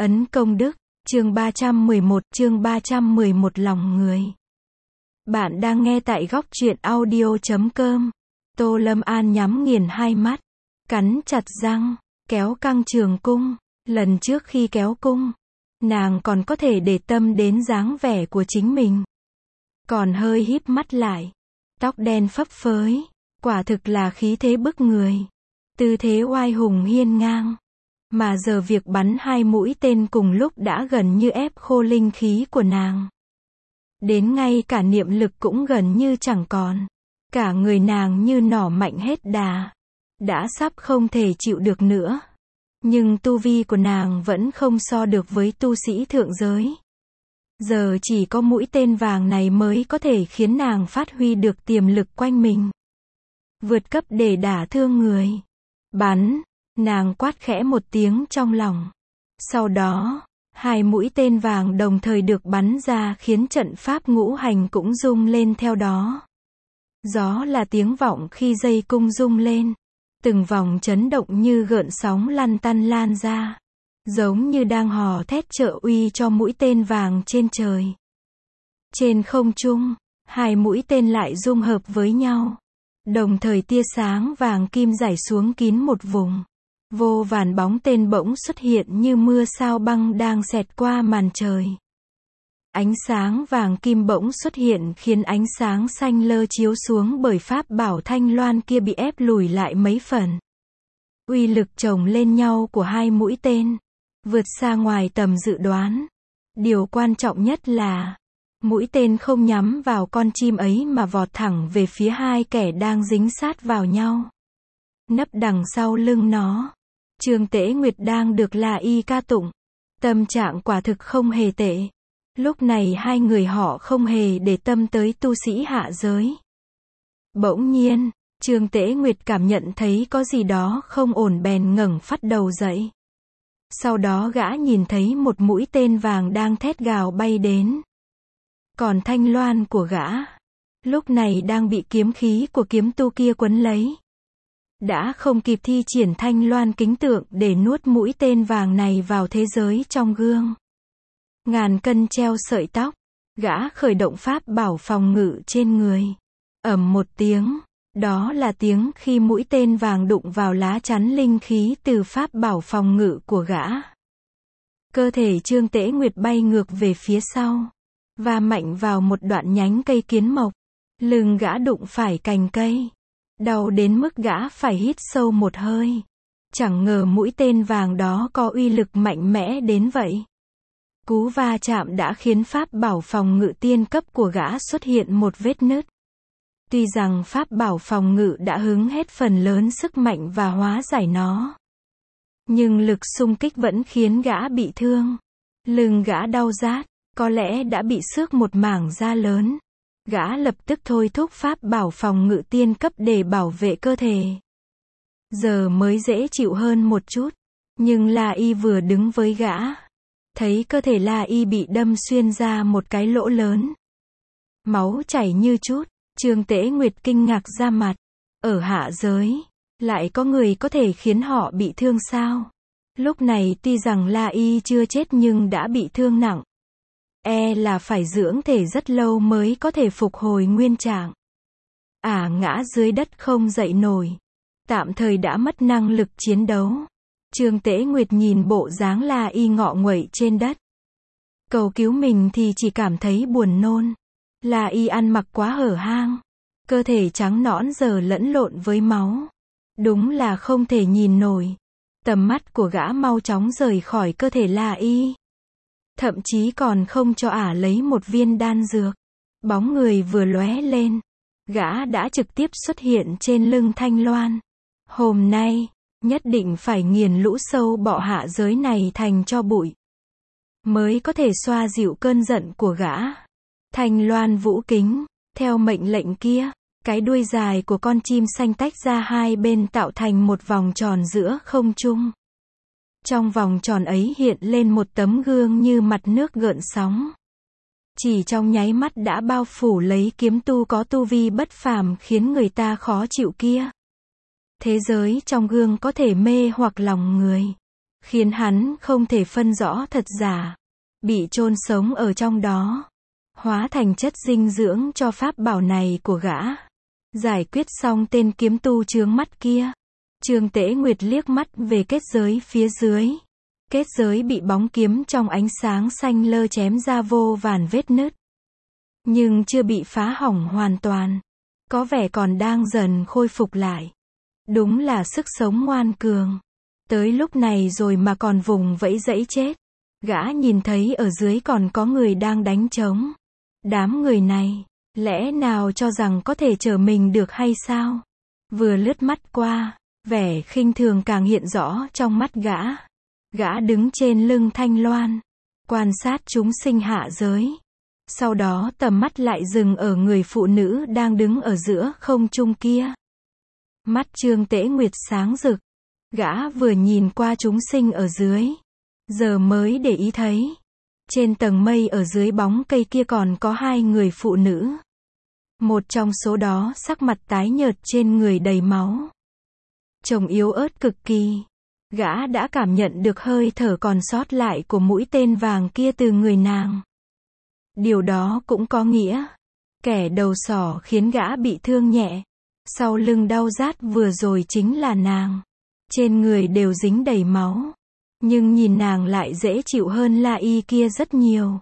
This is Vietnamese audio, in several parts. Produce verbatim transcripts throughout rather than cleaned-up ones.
Ấn công đức, chương ba trăm mười một, chương ba trăm mười một lòng người. Bạn đang nghe tại góc truyện audio chấm com. Tô Lâm An nhắm nghiền hai mắt, cắn chặt răng, kéo căng trường cung. Lần trước khi kéo cung, nàng còn có thể để tâm đến dáng vẻ của chính mình. Còn hơi híp mắt lại, tóc đen phấp phới, quả thực là khí thế bức người. Tư thế oai hùng hiên ngang. Mà giờ việc bắn hai mũi tên cùng lúc đã gần như ép khô linh khí của nàng. Đến ngay cả niệm lực cũng gần như chẳng còn. Cả người nàng như nỏ mạnh hết đà. Đã sắp không thể chịu được nữa. Nhưng tu vi của nàng vẫn không so được với tu sĩ thượng giới. Giờ chỉ có mũi tên vàng này mới có thể khiến nàng phát huy được tiềm lực quanh mình. Vượt cấp để đả thương người. Bắn. Nàng quát khẽ một tiếng trong lòng. Sau đó, hai mũi tên vàng đồng thời được bắn ra khiến trận pháp ngũ hành cũng rung lên theo đó. Gió là tiếng vọng khi dây cung rung lên. Từng vòng chấn động như gợn sóng lăn tăn lan ra. Giống như đang hò thét trợ uy cho mũi tên vàng trên trời. Trên không trung, hai mũi tên lại dung hợp với nhau. Đồng thời tia sáng vàng kim rải xuống kín một vùng. Vô vàn bóng tên bỗng xuất hiện như mưa sao băng đang xẹt qua màn trời. Ánh sáng vàng kim bỗng xuất hiện khiến ánh sáng xanh lơ chiếu xuống bởi pháp bảo Thanh Loan kia bị ép lùi lại mấy phần. Uy lực chồng lên nhau của hai mũi tên, vượt xa ngoài tầm dự đoán. Điều quan trọng nhất là, mũi tên không nhắm vào con chim ấy mà vọt thẳng về phía hai kẻ đang dính sát vào nhau. Nấp đằng sau lưng nó, Trương Tế Nguyệt đang được La Y ca tụng. Tâm trạng quả thực không hề tệ. Lúc này hai người họ không hề để tâm tới tu sĩ hạ giới. Bỗng nhiên, Trương Tế Nguyệt cảm nhận thấy có gì đó không ổn bèn ngẩng phắt đầu dậy. Sau đó gã nhìn thấy một mũi tên vàng đang thét gào bay đến. Còn thanh loan của gã, lúc này đang bị kiếm khí của kiếm tu kia quấn lấy. Đã không kịp thi triển thanh loan kính tượng để nuốt mũi tên vàng này vào thế giới trong gương. Ngàn cân treo sợi tóc, gã khởi động pháp bảo phòng ngự trên người. Ầm một tiếng, đó là tiếng khi mũi tên vàng đụng vào lá chắn linh khí từ pháp bảo phòng ngự của gã. Cơ thể Trương Tế Nguyệt bay ngược về phía sau, và mạnh vào một đoạn nhánh cây kiến mộc. Lưng gã đụng phải cành cây. Đau đến mức gã phải hít sâu một hơi. Chẳng ngờ mũi tên vàng đó có uy lực mạnh mẽ đến vậy. Cú va chạm đã khiến pháp bảo phòng ngự tiên cấp của gã xuất hiện một vết nứt. Tuy rằng pháp bảo phòng ngự đã hứng hết phần lớn sức mạnh và hóa giải nó. Nhưng lực xung kích vẫn khiến gã bị thương. Lưng gã đau rát, có lẽ đã bị xước một mảng da lớn. Gã lập tức thôi thúc pháp bảo phòng ngự tiên cấp để bảo vệ cơ thể. Giờ mới dễ chịu hơn một chút. Nhưng La Y vừa đứng với gã, thấy cơ thể La Y bị đâm xuyên ra một cái lỗ lớn. Máu chảy như chút. Trương Tế Nguyệt kinh ngạc ra mặt. Ở hạ giới, lại có người có thể khiến họ bị thương sao? Lúc này tuy rằng La Y chưa chết nhưng đã bị thương nặng. E là phải dưỡng thể rất lâu mới có thể phục hồi nguyên trạng. Ả ngã dưới đất không dậy nổi. Tạm thời đã mất năng lực chiến đấu. Trương Tế Nguyệt nhìn bộ dáng La Y ngọ nguậy trên đất. Cầu cứu mình thì chỉ cảm thấy buồn nôn. La Y ăn mặc quá hở hang. Cơ thể trắng nõn giờ lẫn lộn với máu. Đúng là không thể nhìn nổi. Tầm mắt của gã mau chóng rời khỏi cơ thể La Y. Thậm chí còn không cho ả lấy một viên đan dược. Bóng người vừa lóe lên. Gã đã trực tiếp xuất hiện trên lưng Thanh Loan. Hôm nay, nhất định phải nghiền lũ sâu bọ hạ giới này thành tro bụi. Mới có thể xoa dịu cơn giận của gã. Thanh Loan vũ kính, theo mệnh lệnh kia, cái đuôi dài của con chim xanh tách ra hai bên tạo thành một vòng tròn giữa không trung. Trong vòng tròn ấy hiện lên một tấm gương như mặt nước gợn sóng. Chỉ trong nháy mắt đã bao phủ lấy kiếm tu có tu vi bất phàm khiến người ta khó chịu kia. Thế giới trong gương có thể mê hoặc lòng người. khiến hắn không thể phân rõ thật giả, bị chôn sống ở trong đó, hóa thành chất dinh dưỡng cho pháp bảo này của gã. Giải quyết xong tên kiếm tu chướng mắt kia, Trương Tế Nguyệt liếc mắt về kết giới phía dưới. Kết giới bị bóng kiếm trong ánh sáng xanh lơ chém ra vô vàn vết nứt, nhưng chưa bị phá hỏng hoàn toàn, có vẻ còn đang dần khôi phục lại. Đúng là sức sống ngoan cường. Tới lúc này rồi mà còn vùng vẫy dẫy chết. Gã nhìn thấy ở dưới còn có người đang đánh trống. Đám người này, lẽ nào cho rằng có thể chở mình được hay sao? Vừa lướt mắt qua, vẻ khinh thường càng hiện rõ trong mắt gã. Gã đứng trên lưng Thanh Loan, quan sát chúng sinh hạ giới. Sau đó tầm mắt lại dừng ở người phụ nữ đang đứng ở giữa không trung kia. Mắt Trương Tế Nguyệt sáng rực. Gã vừa nhìn qua chúng sinh ở dưới, giờ mới để ý thấy. Trên tầng mây ở dưới bóng cây kia còn có hai người phụ nữ. Một trong số đó sắc mặt tái nhợt, trên người đầy máu. Trông yếu ớt cực kỳ. Gã đã cảm nhận được hơi thở còn sót lại của mũi tên vàng kia từ người nàng. Điều đó cũng có nghĩa, kẻ đầu sỏ khiến gã bị thương nhẹ, sau lưng đau rát vừa rồi chính là nàng. Trên người đều dính đầy máu, nhưng nhìn nàng lại dễ chịu hơn La Y kia rất nhiều.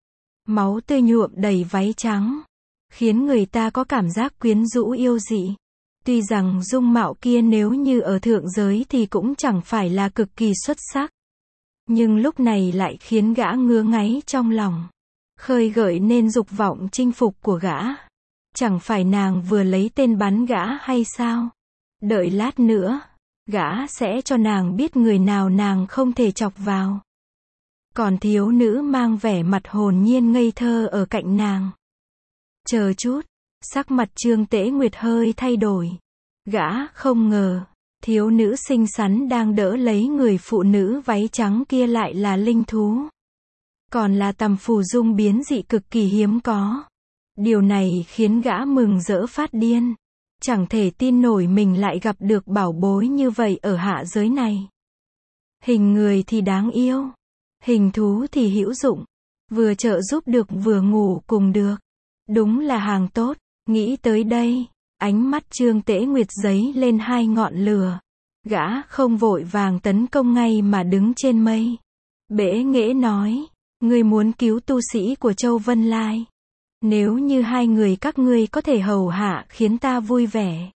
Máu tươi nhuộm đầy váy trắng, khiến người ta có cảm giác quyến rũ yêu dị. Tuy rằng dung mạo kia nếu như ở thượng giới thì cũng chẳng phải là cực kỳ xuất sắc, nhưng lúc này lại khiến gã ngứa ngáy trong lòng, khơi gợi nên dục vọng chinh phục của gã. Chẳng phải nàng vừa lấy tên bắn gã hay sao? Đợi lát nữa, gã sẽ cho nàng biết người nào nàng không thể chọc vào. Còn thiếu nữ mang vẻ mặt hồn nhiên ngây thơ ở cạnh nàng. Chờ chút, sắc mặt Trương Tế Nguyệt hơi thay đổi. Gã không ngờ, thiếu nữ xinh xắn đang đỡ lấy người phụ nữ váy trắng kia lại là linh thú. Còn là tầm phù dung biến dị cực kỳ hiếm có. Điều này khiến gã mừng rỡ phát điên. Chẳng thể tin nổi mình lại gặp được bảo bối như vậy ở hạ giới này. Hình người thì đáng yêu, hình thú thì hữu dụng, vừa trợ giúp được vừa ngủ cùng được. Đúng là hàng tốt. Nghĩ tới đây, ánh mắt Trương Tế Nguyệt giấy lên hai ngọn lửa. Gã không vội vàng tấn công ngay mà đứng trên mây. Bẽ nghễ nói, ngươi muốn cứu tu sĩ của Châu Vân Lai. Nếu như hai người các ngươi có thể hầu hạ khiến ta vui vẻ,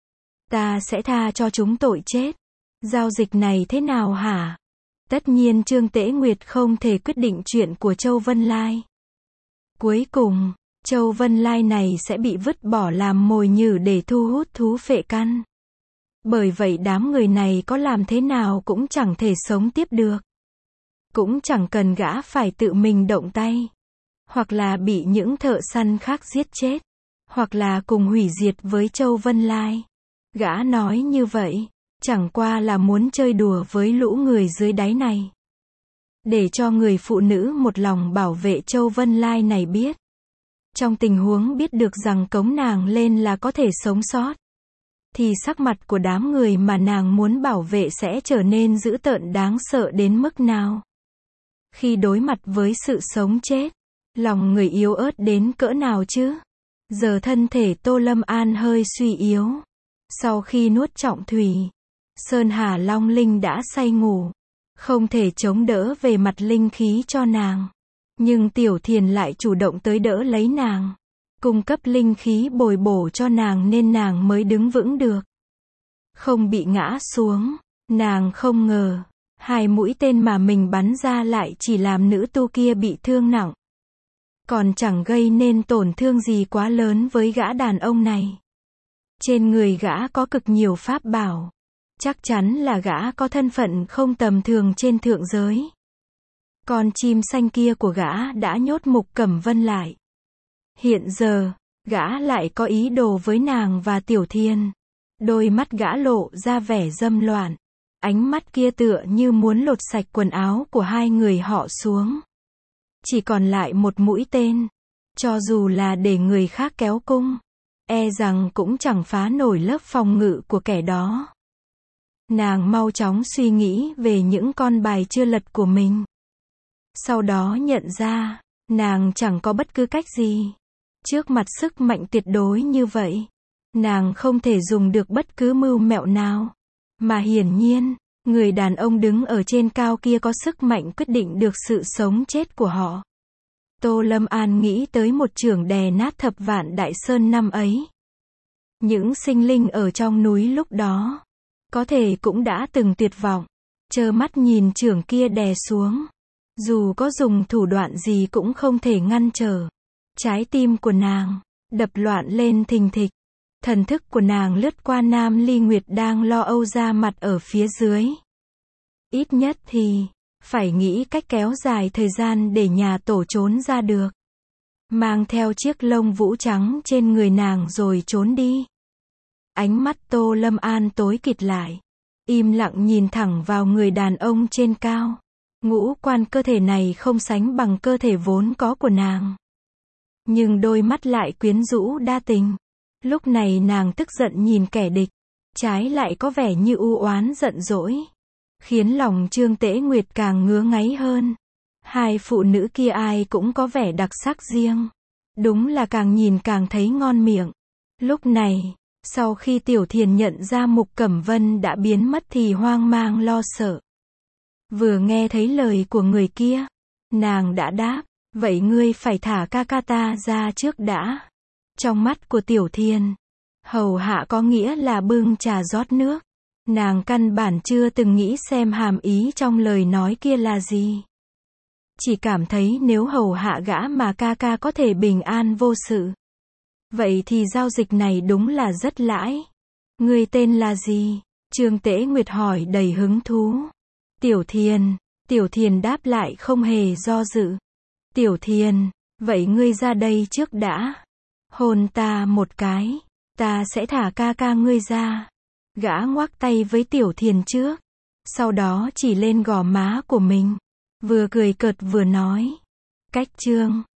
ta sẽ tha cho chúng tội chết. Giao dịch này thế nào hả? Tất nhiên Trương Tế Nguyệt không thể quyết định chuyện của Châu Vân Lai. Cuối cùng, Châu Vân Lai này sẽ bị vứt bỏ làm mồi nhử để thu hút thú phệ căn. Bởi vậy đám người này có làm thế nào cũng chẳng thể sống tiếp được. Cũng chẳng cần gã phải tự mình động tay. Hoặc là bị những thợ săn khác giết chết, hoặc là cùng hủy diệt với Châu Vân Lai. Gã nói như vậy, chẳng qua là muốn chơi đùa với lũ người dưới đáy này. Để cho người phụ nữ một lòng bảo vệ Châu Vân Lai này biết. Trong tình huống biết được rằng cống nàng lên là có thể sống sót, thì sắc mặt của đám người mà nàng muốn bảo vệ sẽ trở nên dữ tợn đáng sợ đến mức nào. Khi đối mặt với sự sống chết, lòng người yếu ớt đến cỡ nào chứ? Giờ thân thể Tô Lâm An hơi suy yếu. Sau khi nuốt trọng thủy, Sơn Hà Long Linh đã say ngủ, không thể chống đỡ về mặt linh khí cho nàng. Nhưng Tiểu Thiền lại chủ động tới đỡ lấy nàng, cung cấp linh khí bồi bổ cho nàng nên nàng mới đứng vững được, không bị ngã xuống. Nàng không ngờ, hai mũi tên mà mình bắn ra lại chỉ làm nữ tu kia bị thương nặng, còn chẳng gây nên tổn thương gì quá lớn với gã đàn ông này. Trên người gã có cực nhiều pháp bảo, chắc chắn là gã có thân phận không tầm thường trên thượng giới. Con chim xanh kia của gã đã nhốt Mục Cẩm Vân lại. Hiện giờ, gã lại có ý đồ với nàng và Tiểu Thiên. Đôi mắt gã lộ ra vẻ dâm loạn. Ánh mắt kia tựa như muốn lột sạch quần áo của hai người họ xuống. Chỉ còn lại một mũi tên. Cho dù là để người khác kéo cung, e rằng cũng chẳng phá nổi lớp phòng ngự của kẻ đó. Nàng mau chóng suy nghĩ về những con bài chưa lật của mình. Sau đó nhận ra, nàng chẳng có bất cứ cách gì. Trước mặt sức mạnh tuyệt đối như vậy, nàng không thể dùng được bất cứ mưu mẹo nào. Mà hiển nhiên, người đàn ông đứng ở trên cao kia có sức mạnh quyết định được sự sống chết của họ. Tô Lâm An nghĩ tới một chưởng đè nát thập vạn đại sơn năm ấy. Những sinh linh ở trong núi lúc đó, có thể cũng đã từng tuyệt vọng, trơ mắt nhìn chưởng kia đè xuống. Dù có dùng thủ đoạn gì cũng không thể ngăn trở. Trái tim của nàng đập loạn lên thình thịch. Thần thức của nàng lướt qua Nam Ly Nguyệt đang lo âu ra mặt ở phía dưới. Ít nhất thì phải nghĩ cách kéo dài thời gian để nhà tổ trốn ra được. Mang theo chiếc lông vũ trắng trên người nàng rồi trốn đi. Ánh mắt Tô Lâm An tối kịt lại. Im lặng nhìn thẳng vào người đàn ông trên cao. Ngũ quan cơ thể này không sánh bằng cơ thể vốn có của nàng. Nhưng đôi mắt lại quyến rũ đa tình. Lúc này nàng tức giận nhìn kẻ địch. Trái lại có vẻ như u oán giận dỗi. Khiến lòng Trương Tế Nguyệt càng ngứa ngáy hơn. Hai phụ nữ kia ai cũng có vẻ đặc sắc riêng. Đúng là càng nhìn càng thấy ngon miệng. Lúc này, sau khi Tiểu Thiền nhận ra Mục Cẩm Vân đã biến mất thì hoang mang lo sợ. Vừa nghe thấy lời của người kia, nàng đã đáp, vậy ngươi phải thả ca ca ta ra trước đã. Trong mắt của Tiểu Thiền, hầu hạ có nghĩa là bưng trà rót nước. Nàng căn bản chưa từng nghĩ xem hàm ý trong lời nói kia là gì. Chỉ cảm thấy nếu hầu hạ gã mà ca ca có thể bình an vô sự. Vậy thì giao dịch này đúng là rất lãi. Ngươi tên là gì? Trương Tế Nguyệt hỏi đầy hứng thú. Tiểu Thiền. Tiểu Thiền đáp lại không hề do dự. Tiểu Thiền, vậy ngươi ra đây trước đã. Hôn ta một cái. Ta sẽ thả ca ca ngươi ra. Gã ngoắc tay với Tiểu Thiền trước. Sau đó chỉ lên gò má của mình. Vừa cười cợt vừa nói. Cách chương.